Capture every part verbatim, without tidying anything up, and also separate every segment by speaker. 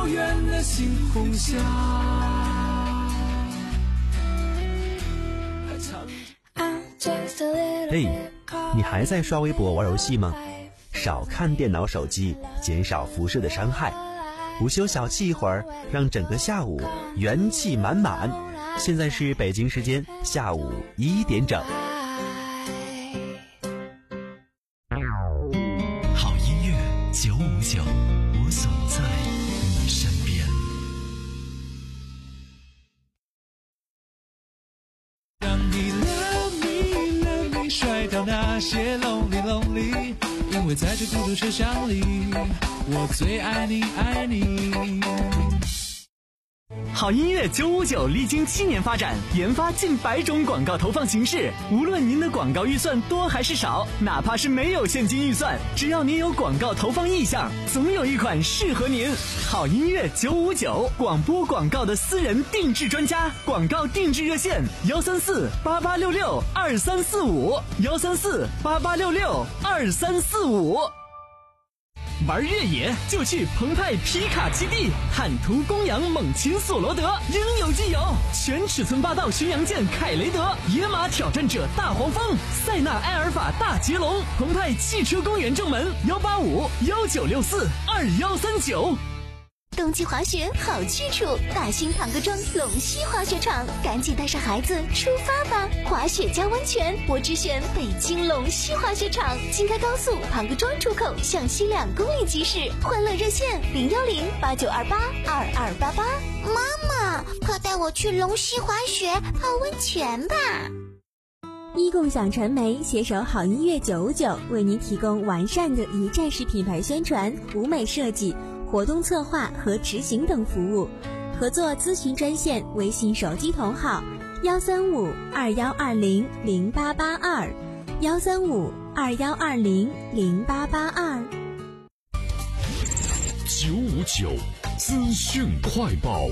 Speaker 1: 遥远的星空下。
Speaker 2: 嘿，你还在刷微博玩游戏吗？少看电脑手机，减少辐射的伤害。午休小憩一会儿，让整个下午元气满满。现在是北京时间下午一点整。
Speaker 3: 好音乐九五九，我总在你身边。
Speaker 1: 让你 love me love me 甩掉那些 lonely lonely， 因为在这孤独车厢里，我最爱你爱你。
Speaker 4: 好音乐九五九历经七年发展，研发近百种广告投放形式。无论您的广告预算多还是少，哪怕是没有现金预算，只要您有广告投放意向，总有一款适合您。好音乐九五九，广播广告的私人定制专家，广告定制热线幺三四八八六六二三四五幺三四八八六六二三四五。玩越野就去澎湃皮卡基地，汉图公羊猛禽索罗德应有尽有，全尺寸霸道巡洋舰凯雷德，野马挑战者大黄蜂，塞纳埃尔法大捷龙，澎湃汽车公园正门幺八五幺九六四二幺三九。
Speaker 5: 冬季滑雪好去处，大兴唐各庄龙溪滑雪场，赶紧带上孩子出发吧！滑雪加温泉，我只选北京龙溪滑雪场，京开高速唐各庄出口向西两公里即驶，欢乐热线零幺零八九二八二二八八。
Speaker 6: 妈妈，快带我去龙溪滑雪泡温泉吧！
Speaker 5: 一共享传媒携手好音乐九五九，为您提供完善的一站式品牌宣传、舞美设计、活动策划和执行等服务。合作咨询专线微信手机同号幺三五二幺二零零八八二幺三五二幺二零零八八二。
Speaker 3: 九五九资讯快报。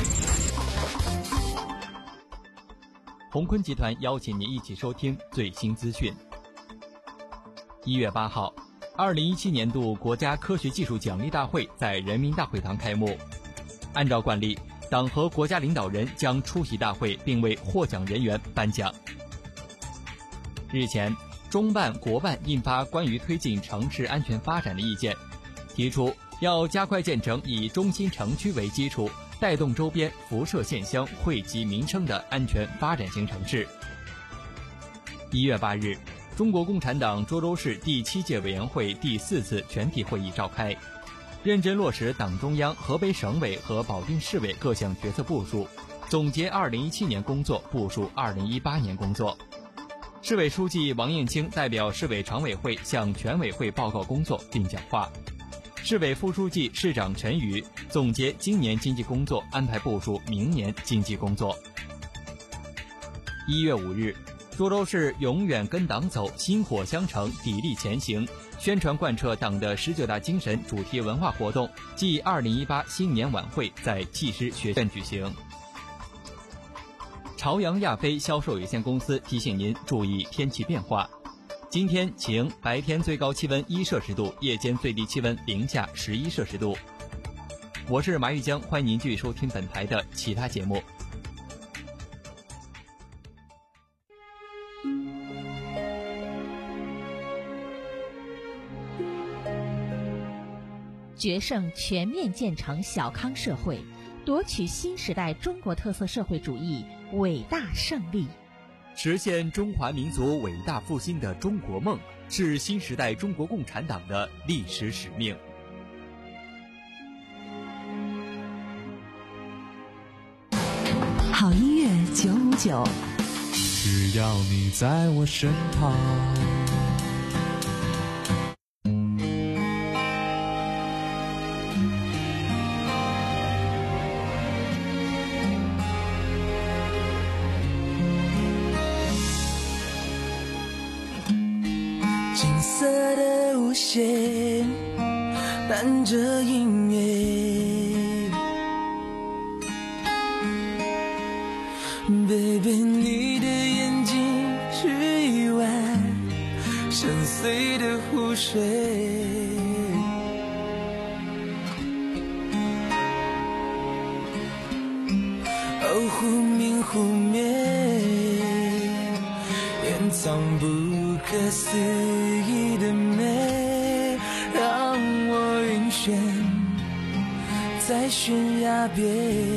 Speaker 7: 鸿坤集团邀请您一起收听最新资讯。一月八号，二零一七年度国家科学技术奖励大会在人民大会堂开幕。按照惯例，党和国家领导人将出席大会，并为获奖人员颁奖。日前，中办、国办印发关于推进城市安全发展的意见，提出要加快建成以中心城区为基础，带动周边辐射县乡惠及民生的安全发展型城市。一月八日，中国共产党涿州市第七届委员会第四次全体会议召开，认真落实党中央、河北省委和保定市委各项决策部署，总结二零一七年工作，部署二零一八年工作。市委书记王应清代表市委常委会向全委会报告工作并讲话。市委副书记、市长陈宇总结今年经济工作，安排部署明年经济工作。一月五日，涿州市永远跟党走，薪火相承，砥砺前行，宣传贯彻党的十九大精神主题文化活动暨二零一八新年晚会在技师学院举行。朝阳亚飞销售有限公司提醒您注意天气变化。今天晴，白天最高气温一摄氏度，夜间最低气温零下十一摄氏度。我是马玉江，欢迎您继续收听本台的其他节目。
Speaker 8: 决胜全面建成小康社会，夺取新时代中国特色社会主义伟大胜利。
Speaker 7: 实现中华民族伟大复兴的中国梦，是新时代中国共产党的历史使命。
Speaker 9: 好音乐九五九，
Speaker 1: 只要你在我身旁。
Speaker 10: 金色的无限伴着音乐 Baby 你的眼睛是一湾深邃的湖水可思议的美，让我晕眩在悬崖边，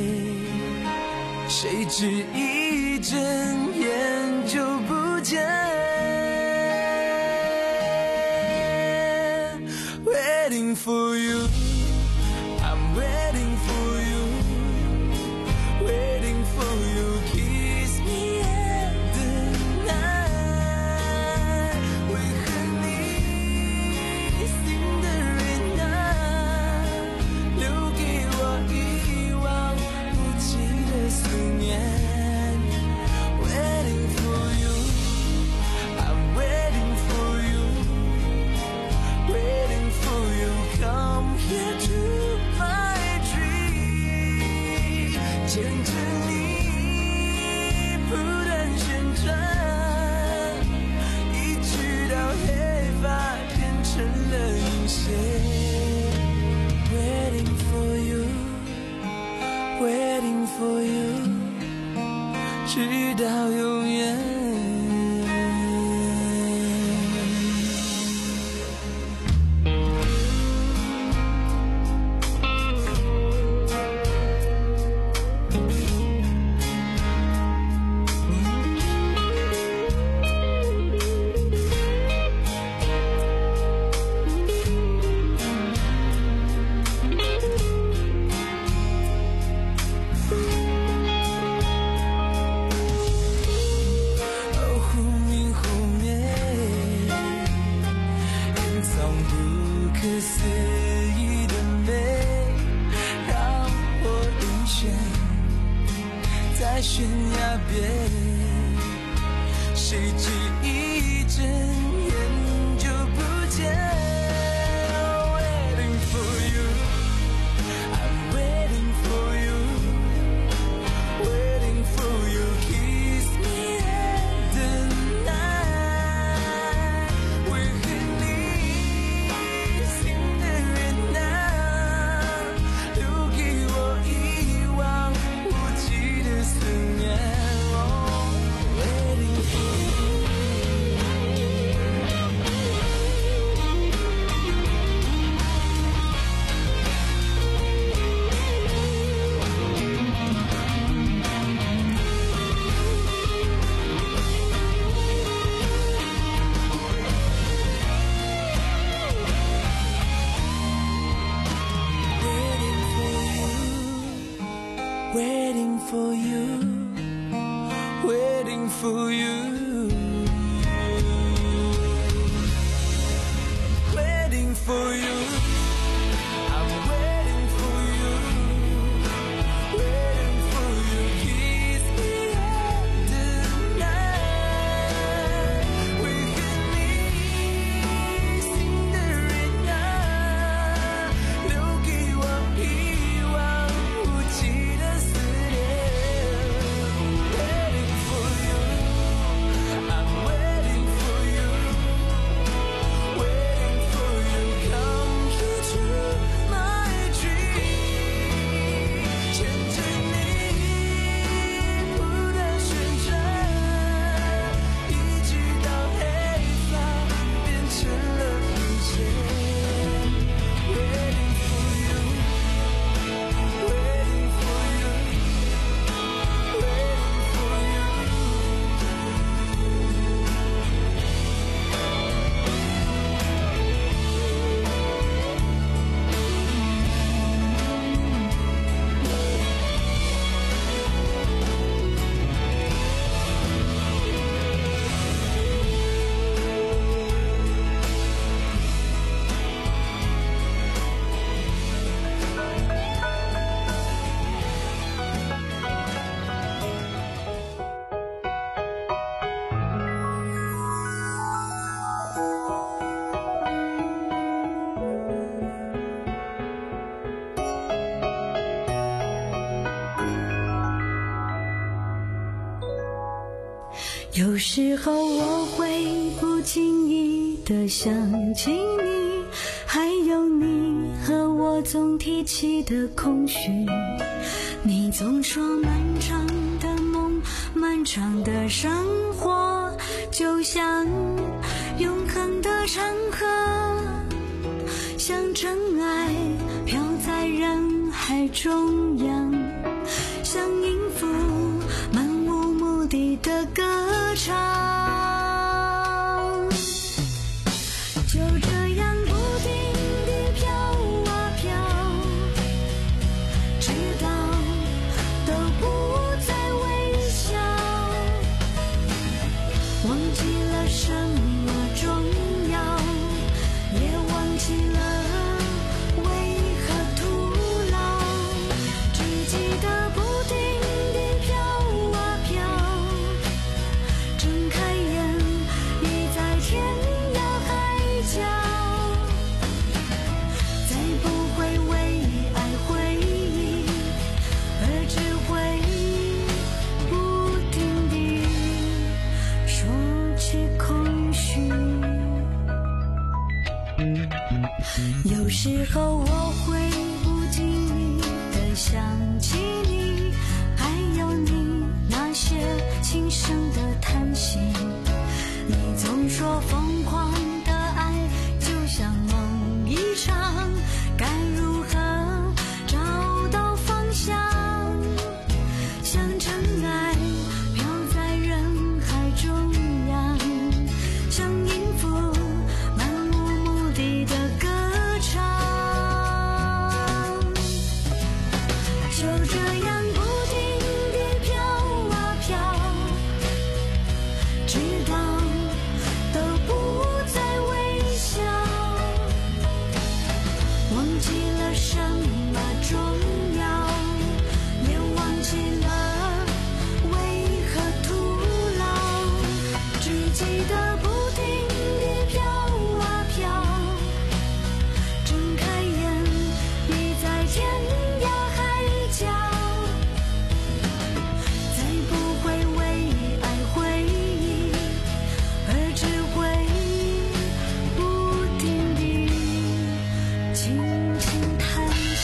Speaker 10: 谁知一睁眼就不见。Waiting for you, I'm waiting for you, waiting for you, kiss me at the night。 为何你心的人啊，留给我一望无际的思念。 Waiting for you, I'm waiting for you, waiting for you, come here to my dream。 牵着你不断旋转，一直到黑发变成了银线。 Waiting for you, waiting for you， 直到永远。 悬崖边，谁知一睁眼就不见。Waiting for you, I'm waiting for you, waiting for you, kiss me at the night。 为何你心的人啊，留给我一望无际的思念。 Waiting for you, waiting for you, waiting for you, waiting for you, I'm waiting for you, waiting for you, kiss me at the night。 为何你心的人啊，留给我一望无际的思念。 Waiting for you, I'm waiting for you, waiting for you, come here to my dream。 牵着你不断旋转，一直到黑发变成了银线。Waiting for you, waiting for you, waiting for you。
Speaker 9: 有时候我会不经意地想起你，还有你和我总提起的空虚。你总说漫长的梦，漫长的生活，就像永恒的长河，像尘埃飘在人海中央，像音符漫无目的的歌唱，就这样不停地飘啊飘，直到都不再微笑，忘记了什么重要，也忘记了为何徒劳，只记得不停地飘啊飘，睁开眼已在天涯海角，再不会为爱回忆，而只会不停地说起空虚。有时候我会不经意地想起你，还有你那些轻声的叹息，你总说疯狂的爱就像梦一场，该如何找到方向，像尘埃飘在人海中央，像音符漫无目的的歌唱，就这样不停地飘啊飘，直到都不再微笑，忘记了什么重要，也忘记了为何徒劳，只记得不停地飘啊飘，睁开眼已在天涯海角，再不会为爱回忆，而只会不停地轻轻叹息。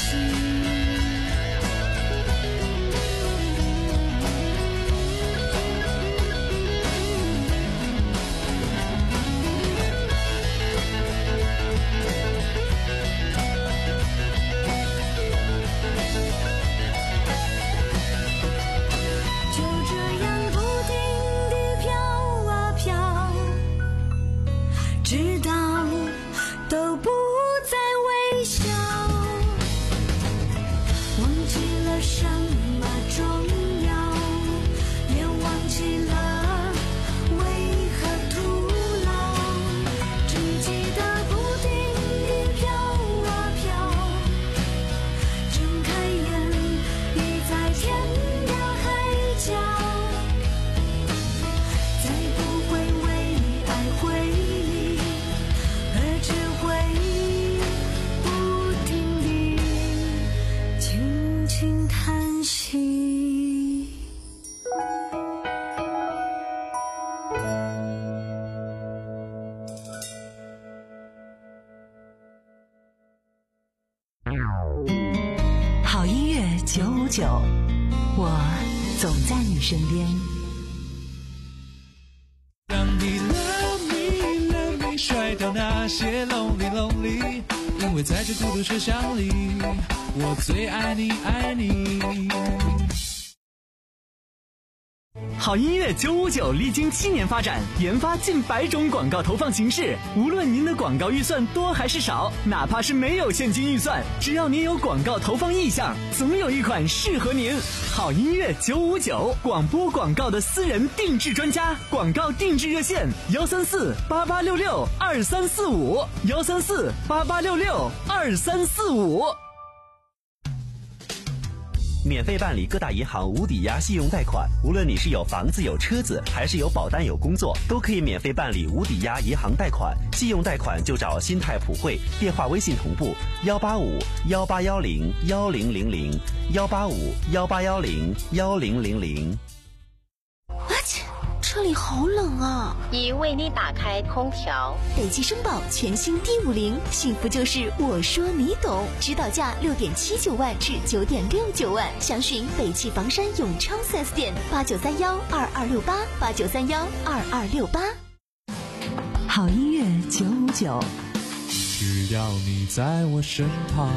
Speaker 9: 就这样不停地飘啊飘，直到都不再微笑，忘记了什么重要，也忘记了为何徒劳，只记得不停地飘啊飘，睁开眼已在天涯海角，再不会为爱回忆，而只会不停地轻轻叹息。
Speaker 11: 好音乐九五九，我总在你身边。
Speaker 1: 让你 love me love me 甩掉那些 lonely lonely， 因为在这孤独车厢里，我最爱你爱你。
Speaker 4: 好音乐九五九历经七年发展，研发近百种广告投放形式。无论您的广告预算多还是少，哪怕是没有现金预算，只要您有广告投放意向，总有一款适合您。好音乐九五九，广播广告的私人定制专家，广告定制热线：幺三四八八六六二三四五，幺三四八八六六二三四五。
Speaker 2: 免费办理各大银行无抵押信用贷款，无论你是有房子有车子，还是有保单有工作，都可以免费办理无抵押银行贷款。信用贷款就找新泰普惠，电话微信同步幺八五幺八幺零幺零零零幺八五幺八幺零幺零零零。
Speaker 5: 这里好冷啊！
Speaker 12: 已为你打开空调。
Speaker 5: 北汽绅宝全新 D 五零，幸福就是我说你懂，指导价六点七九万至九点六九万，详询北汽房山永昌 四 S 店八九三幺二二六八八九三幺二二六八。
Speaker 11: 好音乐九五九，
Speaker 1: 需要你在我身旁。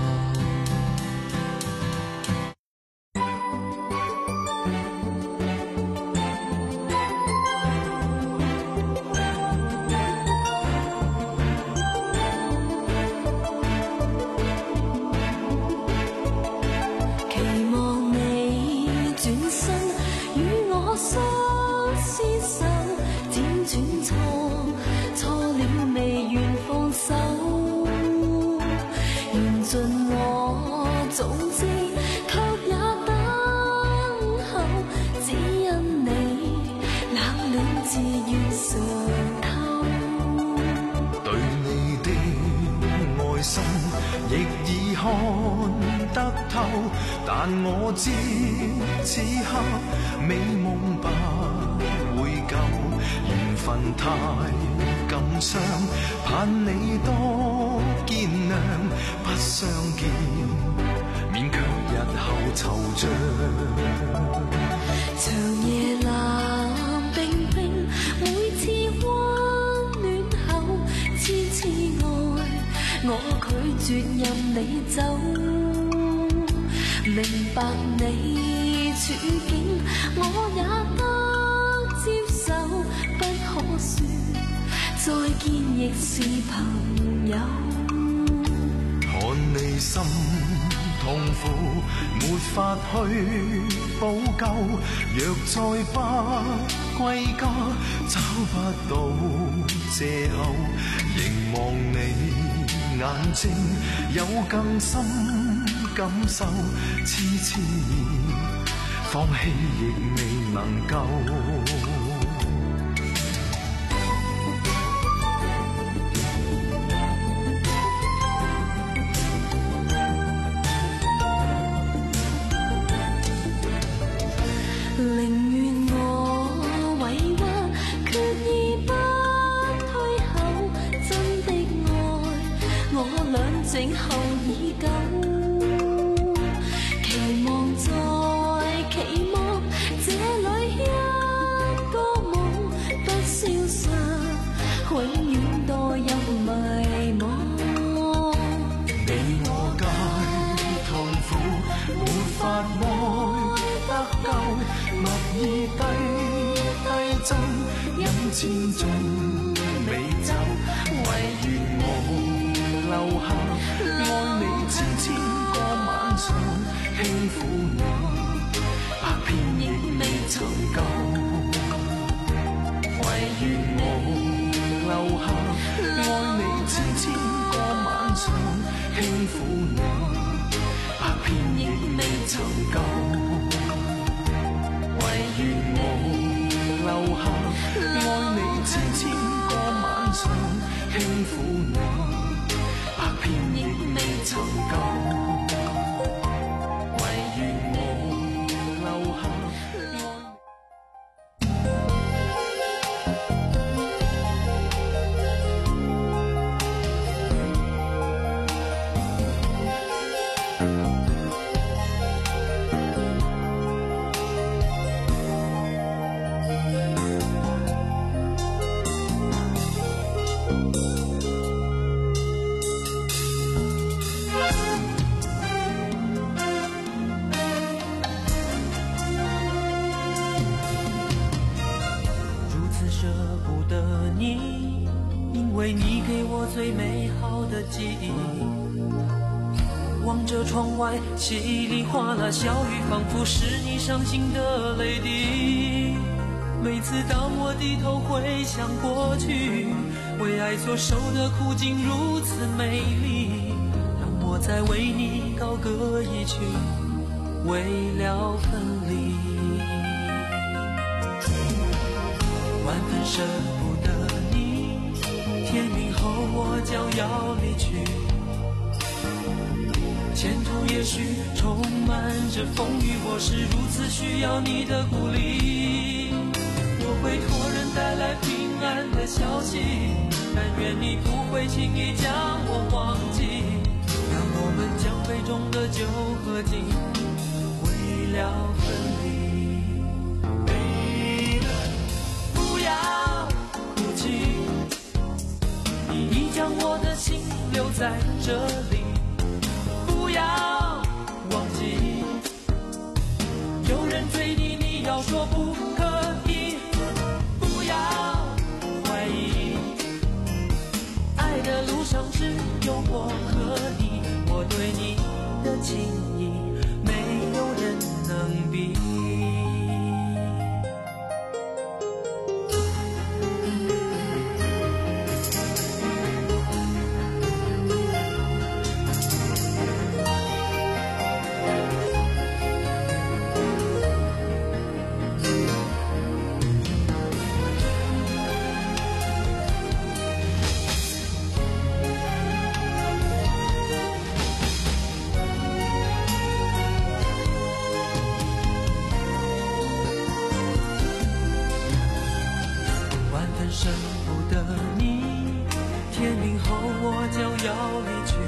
Speaker 10: 但我知此刻美夢不會夠，緣分太感傷，盼你多見諒，不相見勉強日後惆悵。
Speaker 9: 長夜冷冰冰，每次溫暖後痴痴愛，我拒絕任你走。明白你處境，我也得接受，不可說再見亦是朋友。
Speaker 10: 看你心痛苦，沒法去補救，若再不歸家，找不到藉口，凝望你眼睛有更深感受，痴痴放棄亦未能夠。
Speaker 9: 寧願我委屈，決意不退後，真的愛我倆靜候已久。千種美酒，唯願我留下，愛你千千個晚上，輕撫你，百遍亦未曾夠。唯願我留下，愛你千千個晚上，輕撫你，百遍亦未曾夠。唯願我留下。愛你千千個晚上，輕撫你，百遍亦未曾夠。唯願我留下。
Speaker 13: 最美好的记忆，望着窗外稀里哗啦小雨，仿佛是你伤心的泪滴。每次当我低头回想过去，为爱所受的苦境如此美丽，让我再为你高歌一曲，为了分离。万分舍不得你，天明后我将要离去，前途也许充满着风雨，我是如此需要你的鼓励。我会托人带来平安的消息，但愿你不会轻易将我忘记，让我们将杯中的酒喝尽，为了分离。Baby， 不要哭泣，你在这里，不要忘记，有人追你，你要说不可以，不要怀疑，爱的路上只有我和你，我对你的情意没有人能比。舍不得你，天明后我将要离去，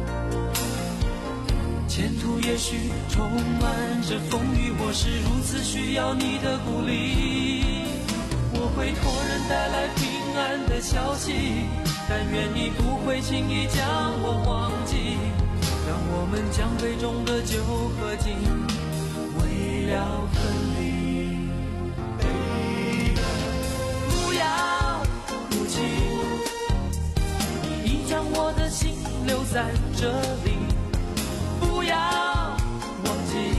Speaker 13: 前途也许充满着风雨，我是如此需要你的鼓励，我会托人带来平安的消息，但愿你不会轻易将我忘记，让我们将杯中的酒喝尽，为了分离。我的心留在这里，不要忘记，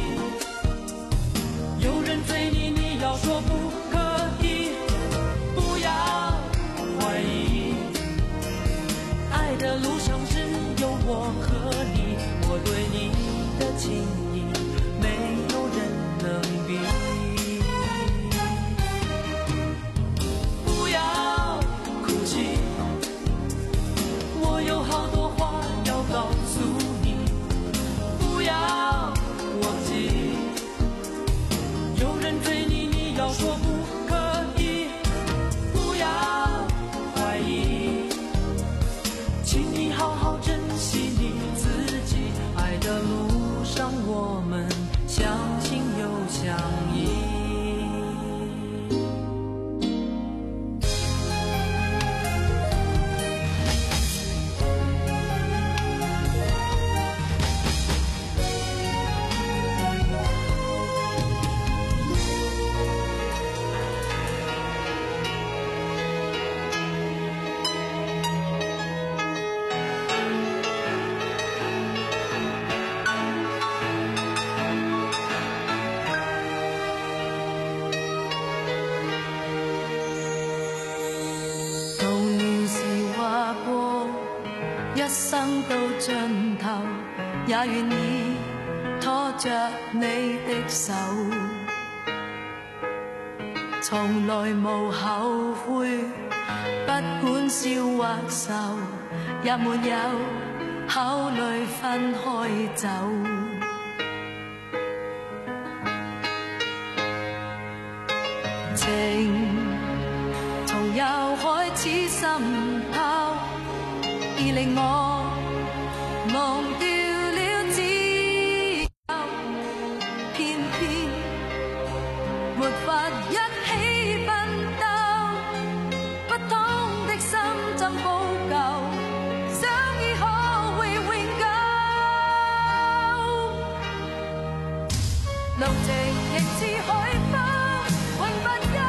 Speaker 13: 有人追你，你要说不可以，不要怀疑，爱的路上只有我和你，我对你的情意没有人能比，不要哭泣，我有好多话要告诉你，不要忘记，有人追你，你要说不可以，不要怀疑，请你好好珍惜你自己，爱的路上我们相信又相依。一生到盡頭，也願意拖着你的手，從來無後悔，不管笑或愁，也沒有考慮分開走。情從又開始滲透，已令我忘掉了自由，偏偏沒法一起奮鬥，不通的心怎補救，相依可會永久，路程亦似海風永不休，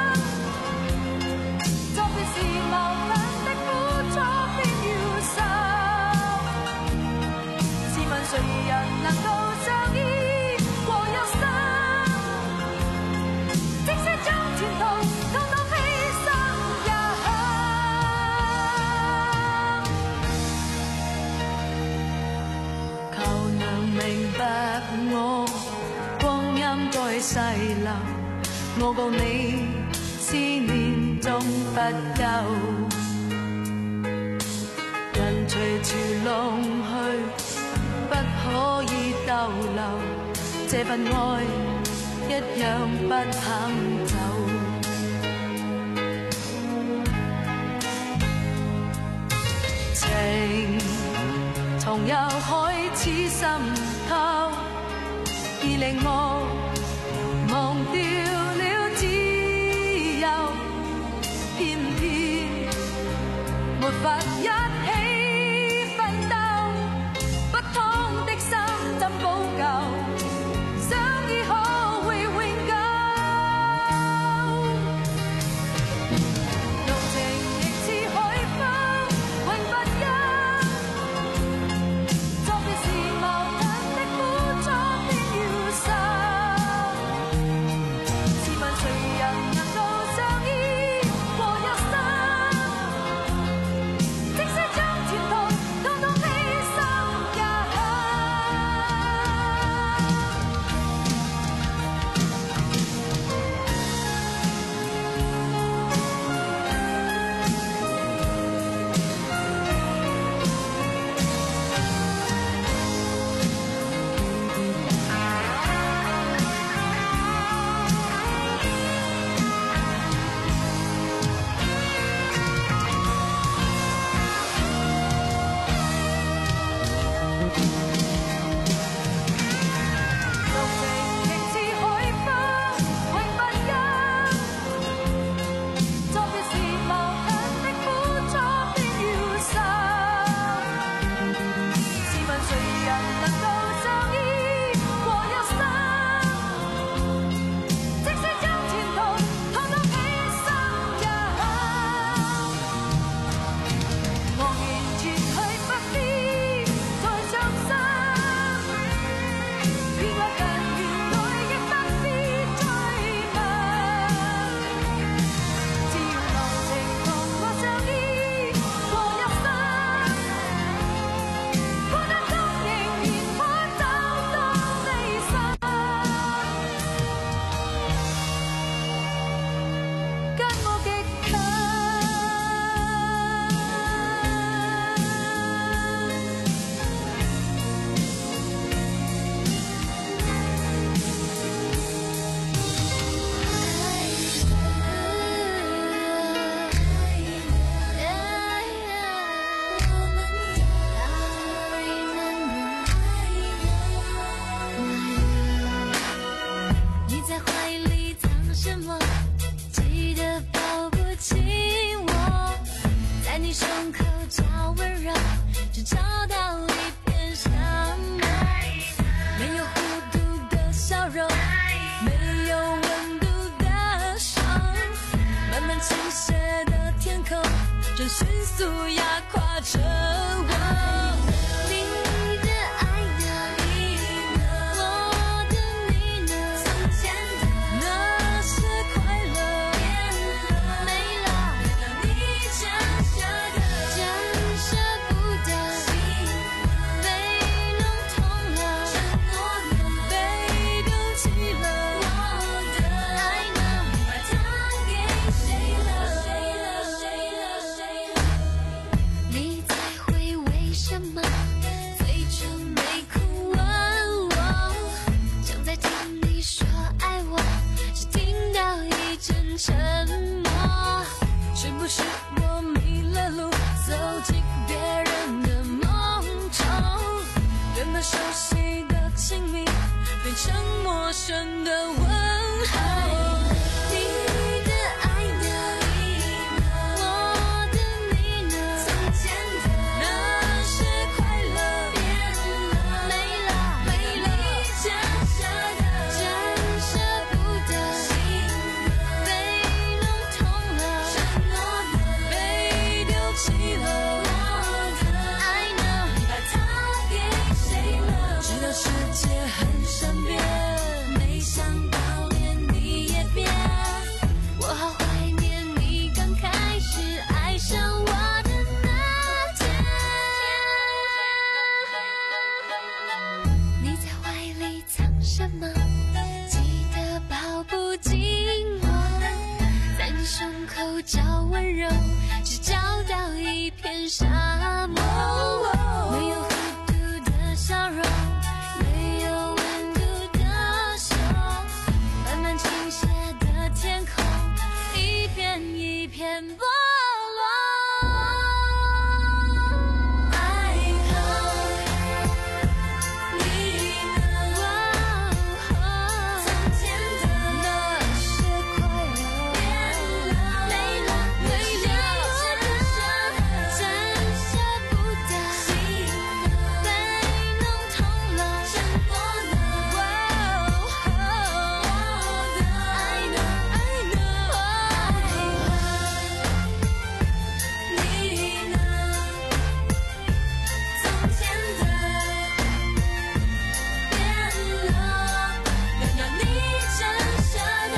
Speaker 13: 作別時矛盾的苦楚誰人能夠相依過一生？即使將前途統統犧牲也肯。求能明白我光陰在逝流，我告你思念終不休。人隨潮浪去，不可以逗留，這份愛一樣不肯走。情從又開始滲透，已令我忘掉了自由，偏偏沒法一起奮鬥。
Speaker 9: 速压垮着我。你的爱呢？我的你呢？从前的那些快乐变了没了，你真舍得，真舍不得，心被弄痛了，承诺呢？被丢弃了，我的爱呢？你把它给谁了？谁了？谁了？谁了？你在回为什么？嘴唇没哭问我，想再听你说爱我，只听到一阵沉默。是不是我迷了路，走进别人的梦中？原本熟悉的亲密，变成陌生的问候。你的爱呢？我的你呢？从前的那些快乐变了没了，没了，你真舍得，真舍不得，心被弄痛了，承诺呢？被丢弃了，我的爱呢？你把它给谁了？知道世界很善变，没想到连你也变，我好怀念你刚开始爱上我的那天。你在怀里藏什么？记得抱不紧我，在你胸口找温柔，只找到一片沙漠。没有弧度的笑容，没有温度的手，慢慢倾斜的天空，一片一片剥落。爱后你呢？从前的那些快乐变了没了，没了，真舍真舍不得，心被弄痛了，承诺呢？我的爱呢？爱呢？你呢？从前的变了，原谅你真舍得，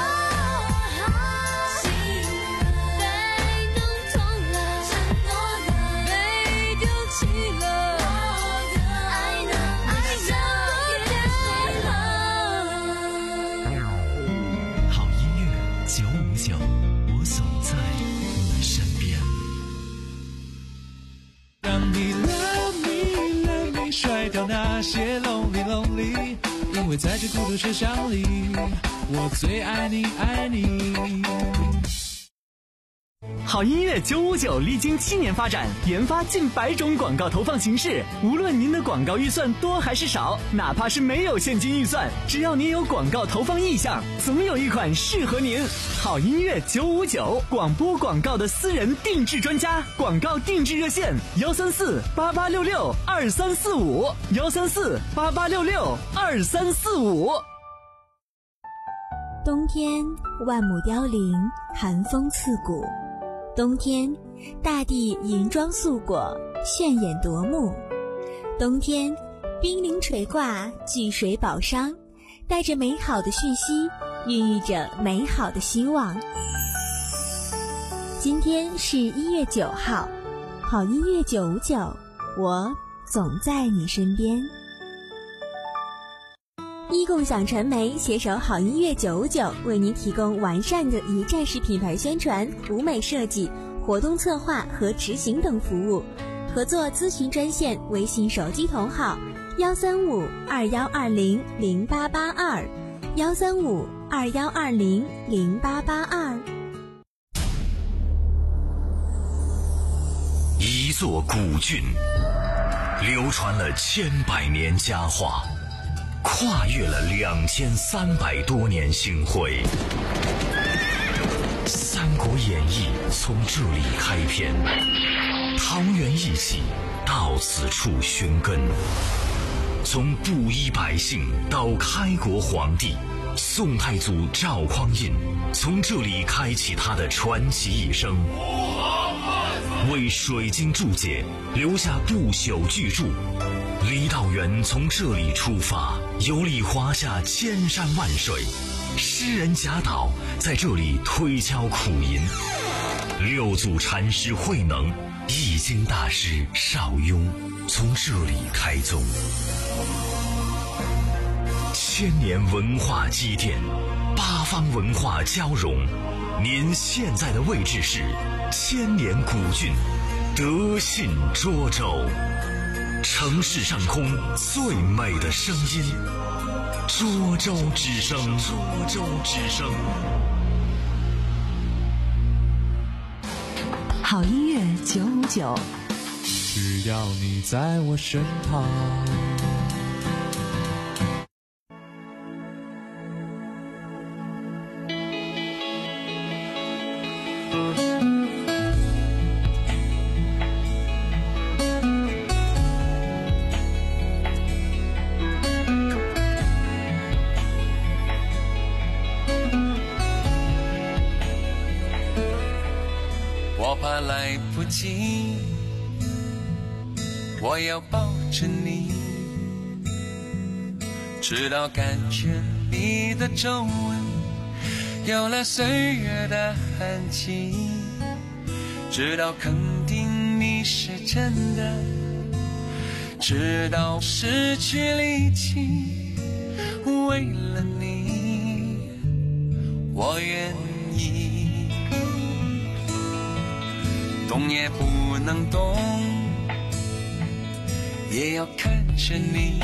Speaker 9: 心被弄痛了，承诺呢？被丢弃了，我的爱呢？爱呢？给谁了？
Speaker 3: 好音乐九五九，我总在你身边。
Speaker 1: 让你 love me love me 甩掉那些 lonely lonely， 因为在这孤独车厢里，我最爱你爱你。
Speaker 4: 好音乐九五九历经七年发展，研发近百种广告投放形式。无论您的广告预算多还是少，哪怕是没有现金预算，只要您有广告投放意向，总有一款适合您。好音乐九五九，广播广告的私人定制专家，广告定制热线：幺三四八八六六二三四五，幺三四八八六六二三四五。
Speaker 5: 冬天万亩凋零，寒风刺骨。冬天大地银装素裹，炫眼夺目。冬天冰凌垂挂，巨水宝商，带着美好的讯息，孕育着美好的希望。今天是一月九号，好音乐九五九，我总在你身边。一共享传媒携手好音乐九五九，为您提供完善的一站式品牌宣传、舞美设计、活动策划和执行等服务。合作咨询专线：微信手机同号幺三五二幺二零零八八二，幺三五二幺二零零八八二。
Speaker 14: 一座古郡，流传了千百年佳话。跨越了两千三百多年星辉，《三国演义》从这里开篇，桃园一起到此处寻根，从布衣百姓到开国皇帝，宋太祖赵匡胤从这里开启他的传奇一生。 为水晶注解，留下不朽巨著。李道元从这里出发，游历华夏千山万水，诗人贾岛在这里推敲苦吟，六祖禅师慧能、易经大师邵雍从这里开宗。千年文化积淀，八方文化交融。您现在的位置是千年古郡德信涿州，城市上空最美的声音，涿州之声。涿州之声。
Speaker 11: 好音乐九五九，
Speaker 1: 只要你在我身旁。
Speaker 10: 我怕来不及，我要抱着你，直到感觉你的皱纹有了岁月的痕迹，直到肯定你是真的，直到失去力气，为了你我愿意，动也不能动，也要看着你，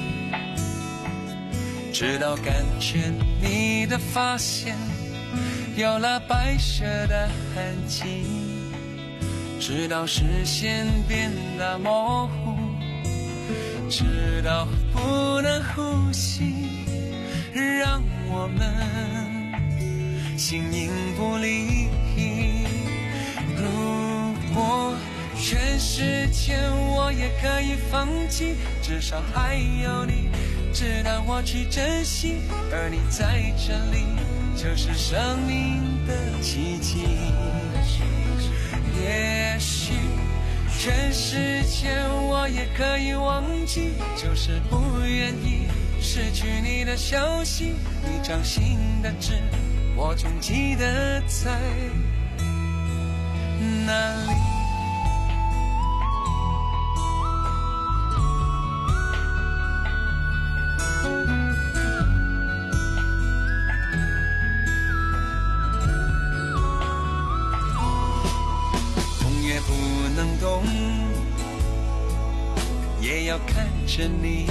Speaker 10: 直到感觉你的发线有了白色的痕迹，直到视线变得模糊，直到不能呼吸，让我们形影不离。如果全世界我也可以放弃，至少还有你值得我去珍惜，而你在这里就是生命的奇迹。也许全世界我也可以忘记，就是不愿意失去你的消息，你掌心的痣我总记得在哪里。动也要看着你，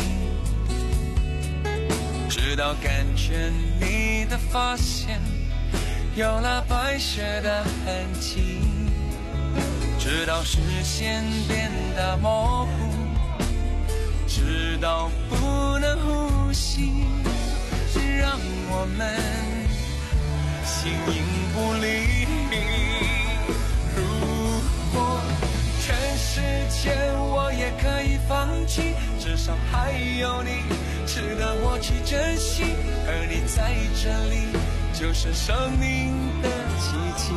Speaker 10: 直到感觉你的发线有了白色的痕迹，直到视线变得模糊，直到不能呼吸，让我们形影不离。全世界我也可以放弃，至少还有你值得我去珍惜，而你在这里就是生命的奇迹。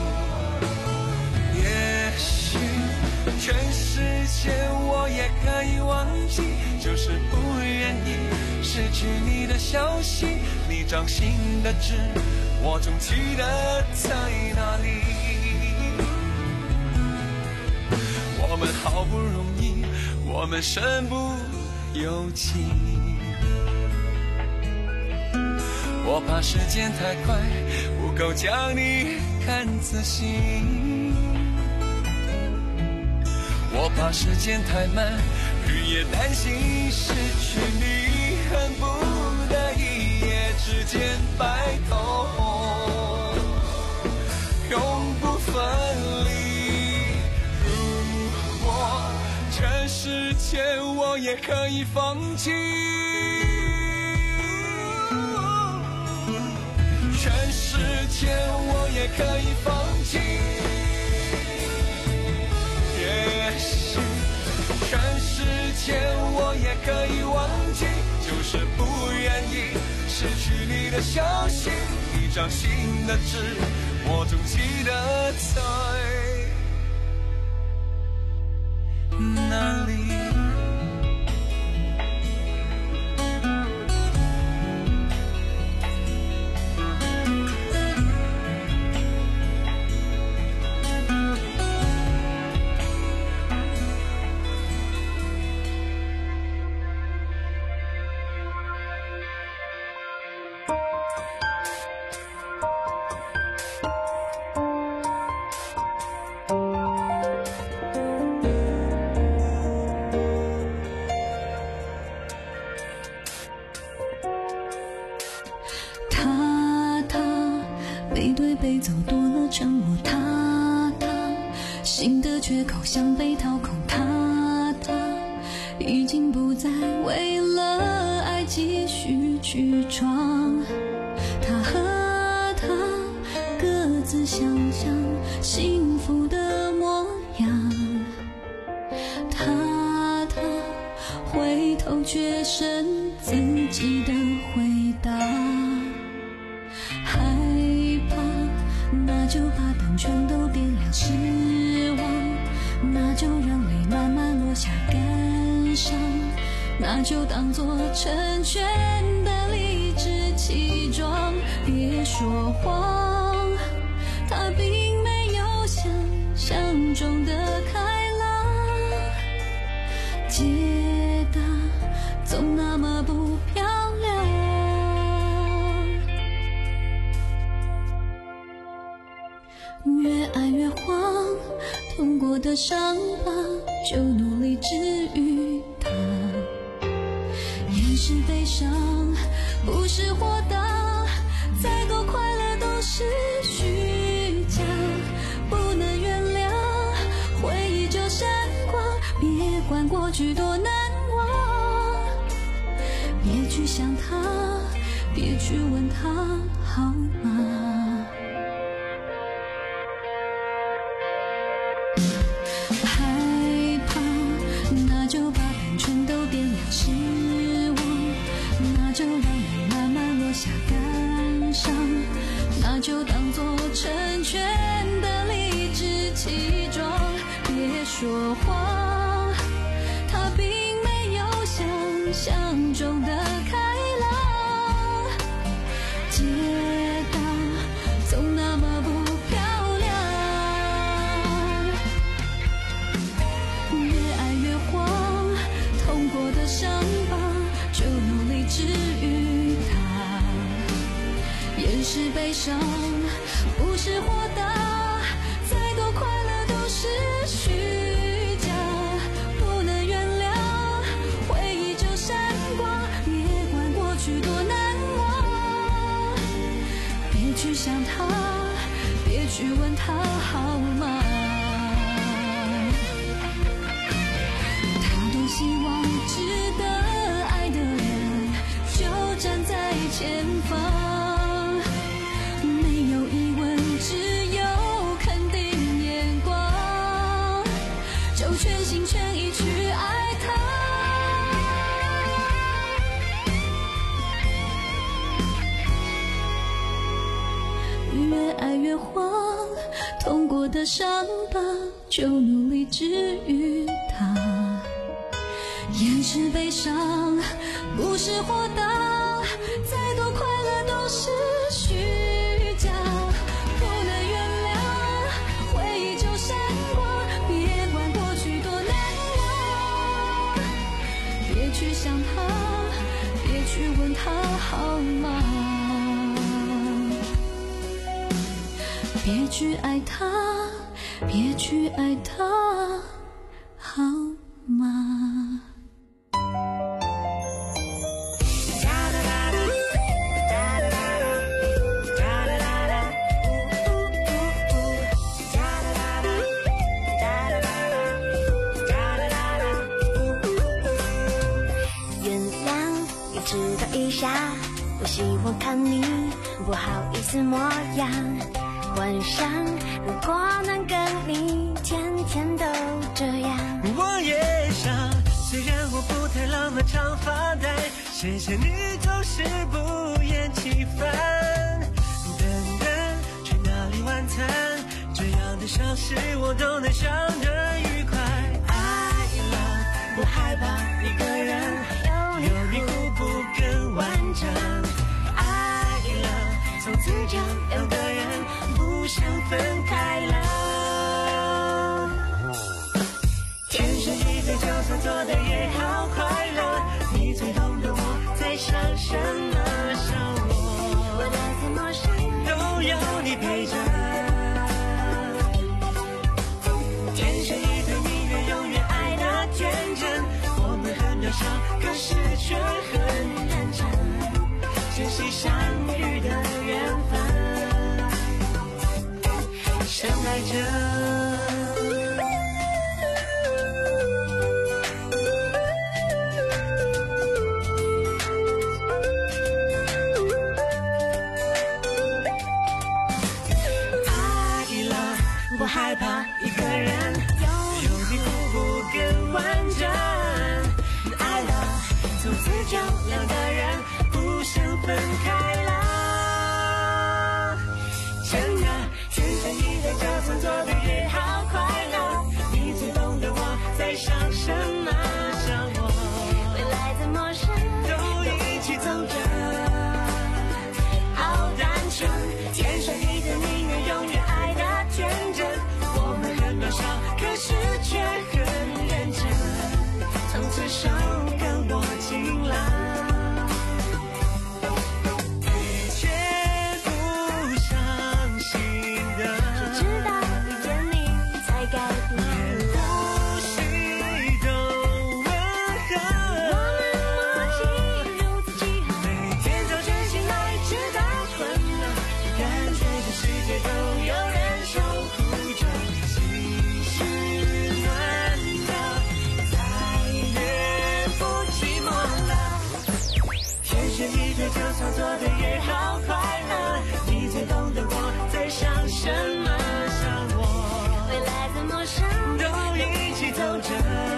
Speaker 10: 也许全世界我也可以忘记，就是不愿意失去你的消息，你掌心的痣我总记得在哪里。我们好不容易，我们身不由己，我怕时间太快，不够将你看仔细，我怕时间太慢，日夜担心失去你，恨不得一夜之间白头，永不分离。全世界我也可以放弃，全世界我也可以放弃，也许全世界我也可以忘记，就是不愿意失去你的消息，你掌心的痣我总记得在
Speaker 13: 哪里？
Speaker 9: 背对背走多了沉默，他他心的缺口像被掏空，他他已经不再为了爱继续去闯，他和他各自想象幸福的模样，他他回头却剩自己的回答，那就把灯全都点亮，失望那就让泪慢慢落下，感伤那就当作成全的理直气壮，别说谎，他并没有想象中的开朗，街道总那么不漂亮，越爱越慌，痛过的伤疤就努力治愈它，掩饰悲伤不是豁达，再多快乐都是虚假，不能原谅回忆就闪光，别管过去多难忘，别去想他，别去问他好吗，失望那就让泪慢慢落下，感伤那就当作成全的理直气壮，别说谎，他并没有想象中的开朗，街道总那么不漂亮，越爱越慌，痛过的伤疤就努力治愈它，掩饰悲伤不是豁达，再多快乐都是虚假，不能原谅回忆就闪光，别管过去多难忘，别去想他，别去问他好吗，他多希望值得爱的人就站在前方，没有疑问只有肯定眼光，就全心全意去爱他，越爱越慌，痛过的伤疤就努力治愈它，掩饰悲伤不是豁达，再多快乐都是虚假，不能原谅回忆就闪光，别管过去多难忘，别去想他，别去问他好吗，别去爱他，别去爱他好吗。
Speaker 15: 我希望看你不好意思模样，幻想如果能跟你天天都这样。
Speaker 10: 我也想，虽然我不太浪漫长发带，谢谢你总是不厌其烦。等等，去哪里晚餐？这样的小事我都能想得愉快。I 分开了。天生一对，就算做的也好快乐。你最懂得我在想什么，想我，
Speaker 15: 我再怎么想
Speaker 10: 都有你陪着。天生一对，宁愿永远爱的天真。我们很渺小，可是却很认真，珍惜相遇的缘分，深爱着。不害怕一个人，有你互补更完整。爱了，从此就两个人不想分开了。真的，天生一对，就算做的也好快乐。你最懂得我在想什么，想我，
Speaker 15: 未来怎么想
Speaker 10: 都一起走着，好单纯。天生一对，宁愿永远爱的天真。我们很渺小，可是却很认真，从此手跟我紧了，一切不相信的，
Speaker 15: 只知道遇见你才改变，
Speaker 10: 连呼吸都温和，
Speaker 15: 我们默契如此契合，
Speaker 10: 每天早晨醒来直到困了，感觉这世界都有人守护着，心是暖的，再也不寂寞了。天生一对，就算做的也好快乐。你最懂得我在想什么，想我，
Speaker 15: 未来怎么想
Speaker 10: 都一起走着，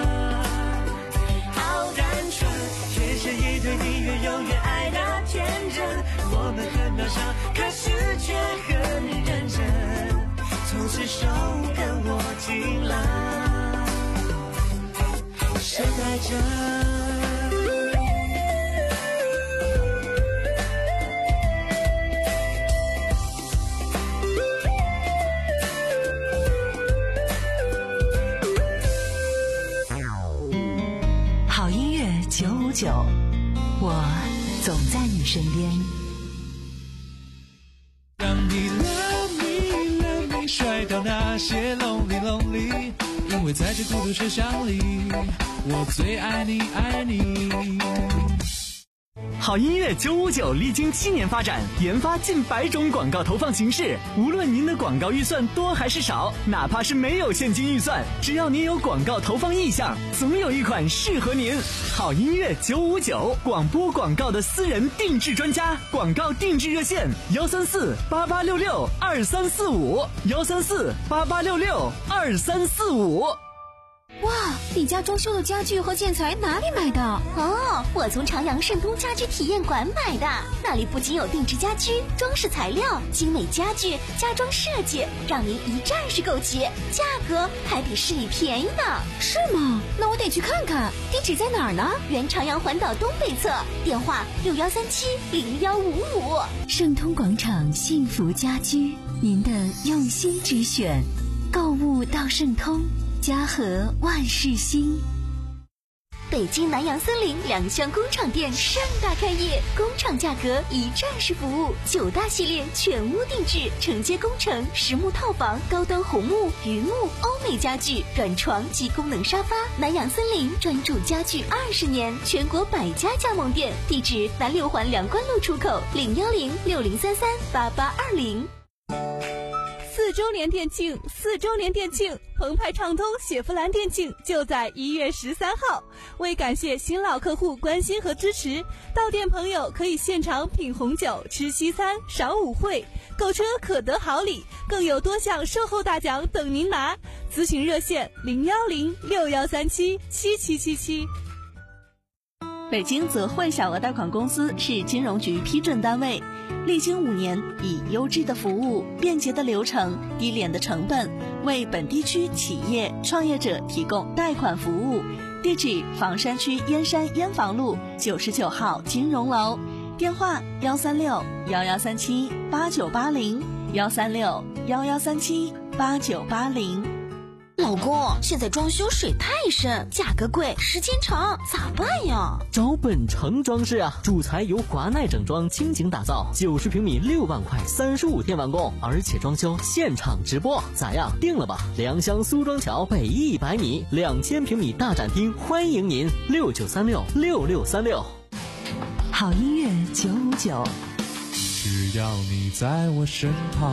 Speaker 10: 好单纯。天生一对，宁愿永远爱的天真。我们很渺小，可是却很认真，从此手跟我紧了，深爱着。
Speaker 11: 好音乐九五九，我总在你身边。
Speaker 1: 让你 love me love me 甩掉那些 lonely lonely， 因为在这孤独车厢里，我最爱你爱你。
Speaker 4: 好音乐九五九历经七年发展，研发近百种广告投放形式。无论您的广告预算多还是少，哪怕是没有现金预算，只要您有广告投放意向，总有一款适合您。好音乐九五九，广播广告的私人定制专家，广告定制热线：幺三四八八六六二三四五，幺三四八八六六二三四五。
Speaker 5: 哇，你家装修的家具和建材哪里买的？哦，我从长阳盛通家居体验馆买的，那里不仅有定制家居、装饰材料、精美家具、家装设计，让您一站式购齐，价格还比市里便宜呢。是吗？那我得去看看。地址在哪儿呢？原长阳环岛东北侧，电话六幺三七零幺五五。
Speaker 11: 盛通广场幸福家居，您的用心之选，购物到盛通。家和万事兴。
Speaker 5: 北京南阳森林两厢工厂店盛大开业，工厂价格一站式服务，九大系列全屋定制，承接工程、实木套房、高端红木、榆木、欧美家具、软床及功能沙发。南阳森林专注家具二十年，全国百家加盟店，地址南六环梁关路出口，零幺零六零三三八八二零。
Speaker 16: 四周年店庆，四周年店庆，澎湃畅通雪佛兰店庆就在一月十三号。为感谢新老客户关心和支持，到店朋友可以现场品红酒、吃西餐、赏舞会，购车可得好礼，更有多项售后大奖等您拿。咨询热线零幺零六幺三七七七七七。
Speaker 17: 北京泽汇小额贷款公司是金融局批准单位，历经五年，以优质的服务、便捷的流程、低廉的成本，为本地区企业创业者提供贷款服务。地址：房山区燕山燕房路九十九号金融楼，电话：幺三六幺幺三七八九八零，幺三六幺幺三七八九八零。
Speaker 18: 老公，现在装修水太深，价格贵，时间长，咋办呀？
Speaker 19: 找本城装饰啊，主材由华奈整装倾情打造，九十平米六万块，三十五天完工，而且装修现场直播，咋样？定了吧？良乡苏庄桥北一百米，两千平米大展厅，欢迎您六九三六六六三六。
Speaker 11: 好音乐九五九，
Speaker 1: 只要你在我身旁。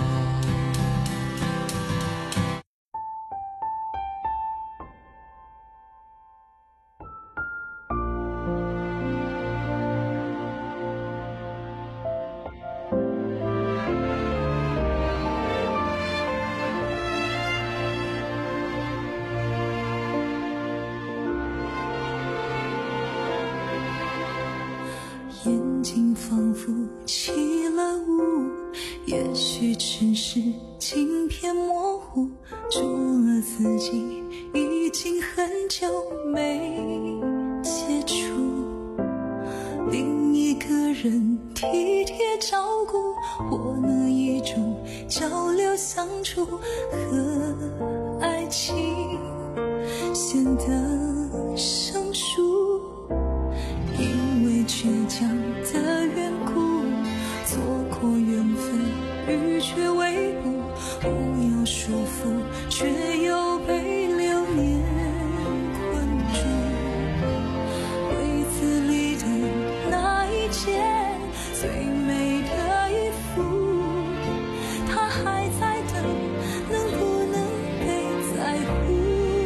Speaker 9: 眼睛仿佛起了雾，也许只是镜片模糊，除了自己已经很久没接触，另一个人体贴照顾，或那一种交流相处和爱情显得生疏，因为倔强的缘故，错过缘分，欲却未卜，不要束缚，却又被流年困住。柜子里的那一件最美的衣服，它还在等，能不能被在乎？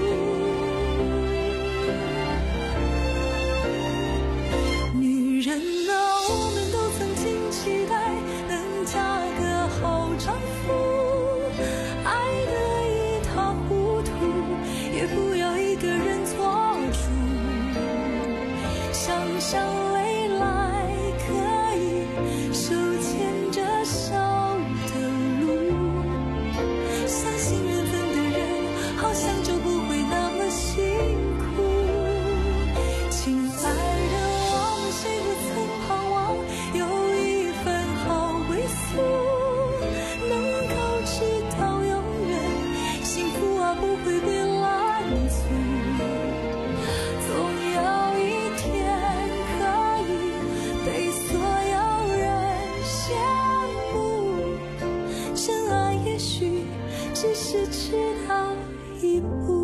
Speaker 9: 女人啊，我们都曾经期待能嫁个好丈夫，爱得一塌糊涂，也不要一个人做主。想象未来可以手牵着手的路，相信缘分的人好像就不会那么辛苦。亲爱的，我们谁不曾盼望有一份好归宿，能够直到永远，幸福啊不会被拦阻，总有一天可以被所有人羡慕，真爱也许只是迟到一步。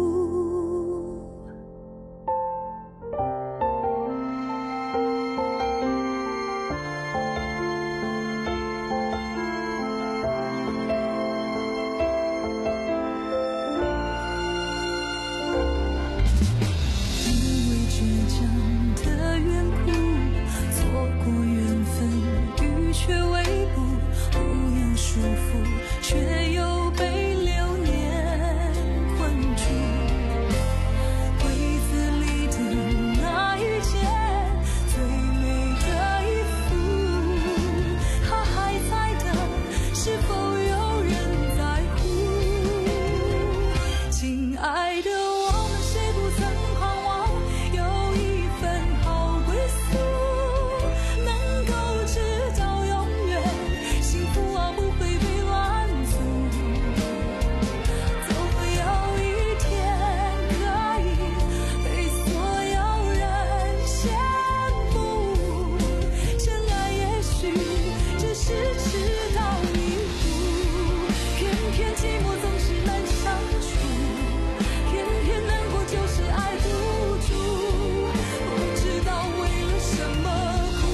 Speaker 9: 因为倔强的缘故，错过缘分，欲却未卜，不要束缚，却又被流年困住。柜子里的那一件最美的衣服，它还在等，是否有人在乎？亲爱的，我们谁不曾盼望有一份好归宿，能够直到永远，幸福啊不会被拦阻，总有一天可以被所有人羡慕，真爱也许只是迟到一步，偏偏寂寞总是难相处，偏偏难过就是爱不住，不知道为了什么苦。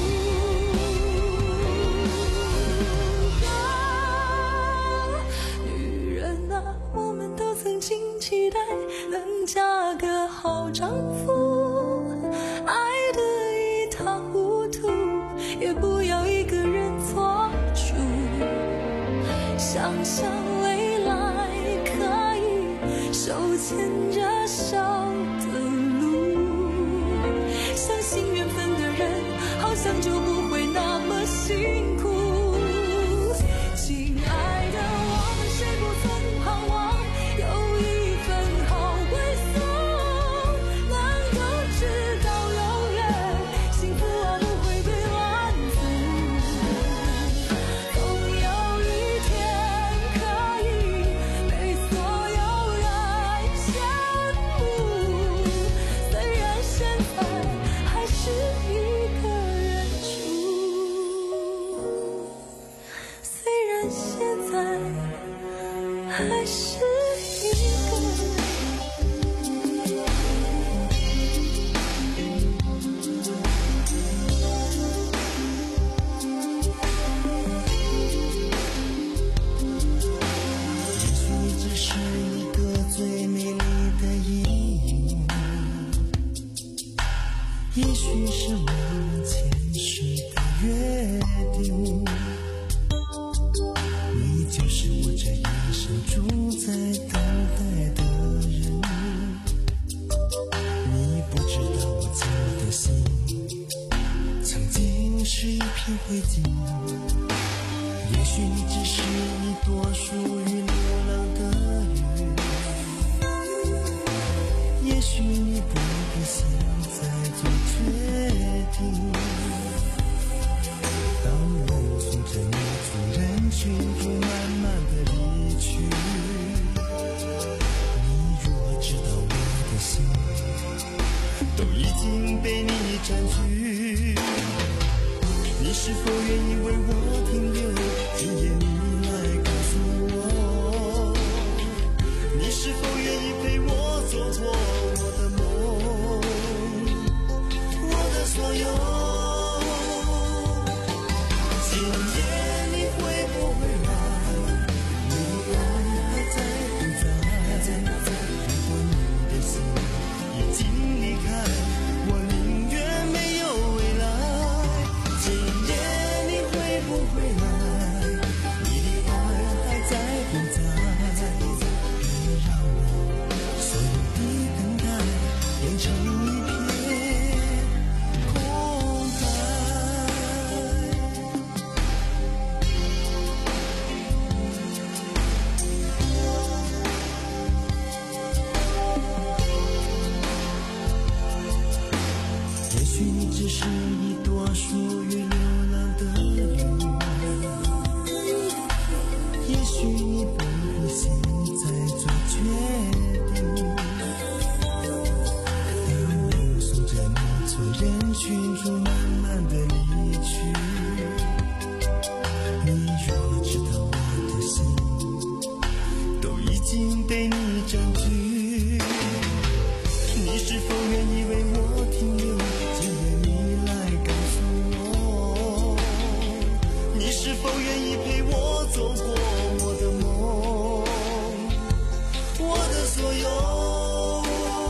Speaker 9: 啊，女人啊，我们都曾经期待能嫁个好丈夫，爱得一塌糊涂，也不要一个人做主。想象未来可以手牵着手的路，相信缘分的人好像就不会那么辛苦。亲爱的，我们谁不曾盼望有一份好归宿，能够直到永远，幸福啊不会被拦阻，总有一天可以还是一个人。
Speaker 10: 也许你只是一个最美丽的遗物，也许是我们前世的约定，你就是我这一生住在等待的人。你不知道我在你的心曾经是一片灰烬，也许你只是一朵属于流浪的云，也许你不必现在做决定。当我送着你从人群中慢慢的离去，你若知道我的心都已经被你占据，你是否愿意为我停留？今夜你来告诉我，你是否愿意陪我走过我的梦，我的所有。今夜你会不会来？你的爱还在不在？如果你的心已经离开，我宁愿没有未来。今夜你会不会来？你的爱还在不在？别让我所有的等待变成一片空白。也许你只是一朵属于流浪的云，也许你不必现在做决定。当我送着你从人群中慢慢的离去，你若知道我的心都已经被你占据，你是否愿意为我停留？今夜你来告诉我，你是否愿意陪我走过我的梦，我的所有。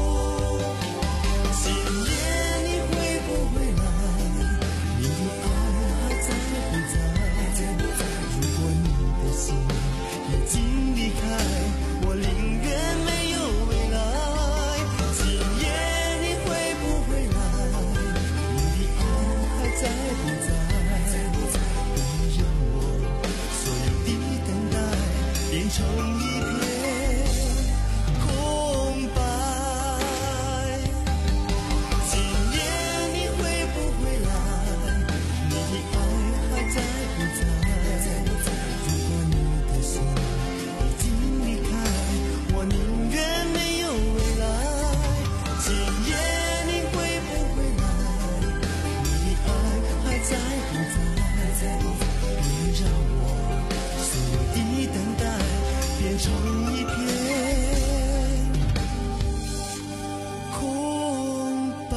Speaker 10: 今夜你会不会来？你的爱还在不在？如果你的心已经离开，我宁愿没有未来。今夜你会不会来？你的爱还在不在？别让我所有的等待变成一片空白。今夜你会不会来？你的爱还在不在？如果你的心已经离开，我宁愿没有未来。今夜你会不会来？你的爱还在不在？别让我所有的等待变成一片空白。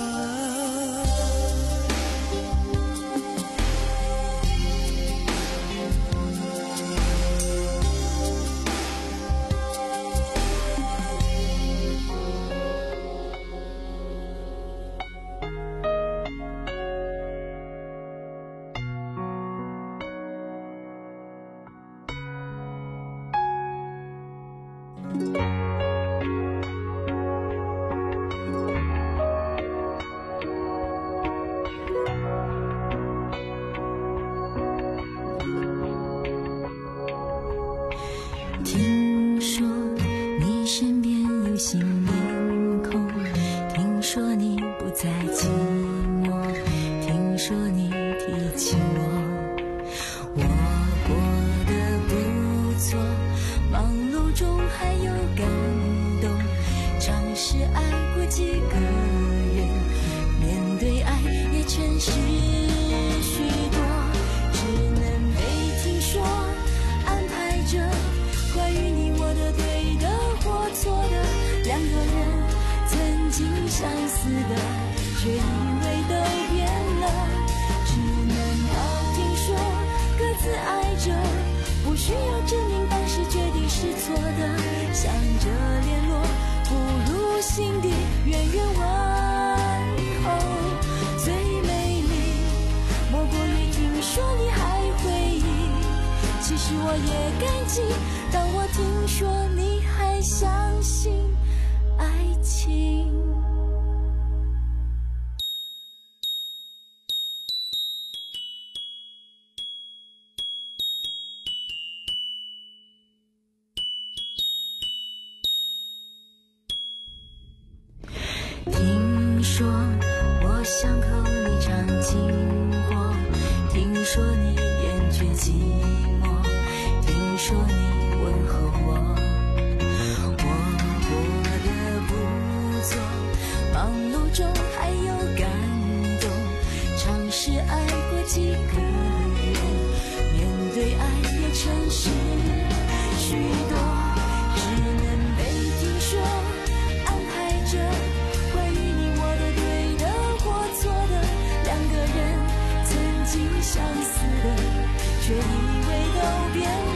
Speaker 9: 听说你身边有新面孔，听说你不再寂寞，听说你提起我，我过得不错，忙碌中还有感动，尝试爱过几个人，面对爱也全是许多，只能被听说，安排着关于你我的心底远远问候。最美丽莫过于听说你还回忆，其实我也感激，当我听说你还相信爱情。听说我巷口你常经过，听说你厌倦寂寞，听说你问候我，我活得不错，忙碌中还有感动，尝试爱过几个人，面对爱也诚实许多，只能被听说安排着关于你我的对的或错的，两个人曾经相似的，却以为都变了。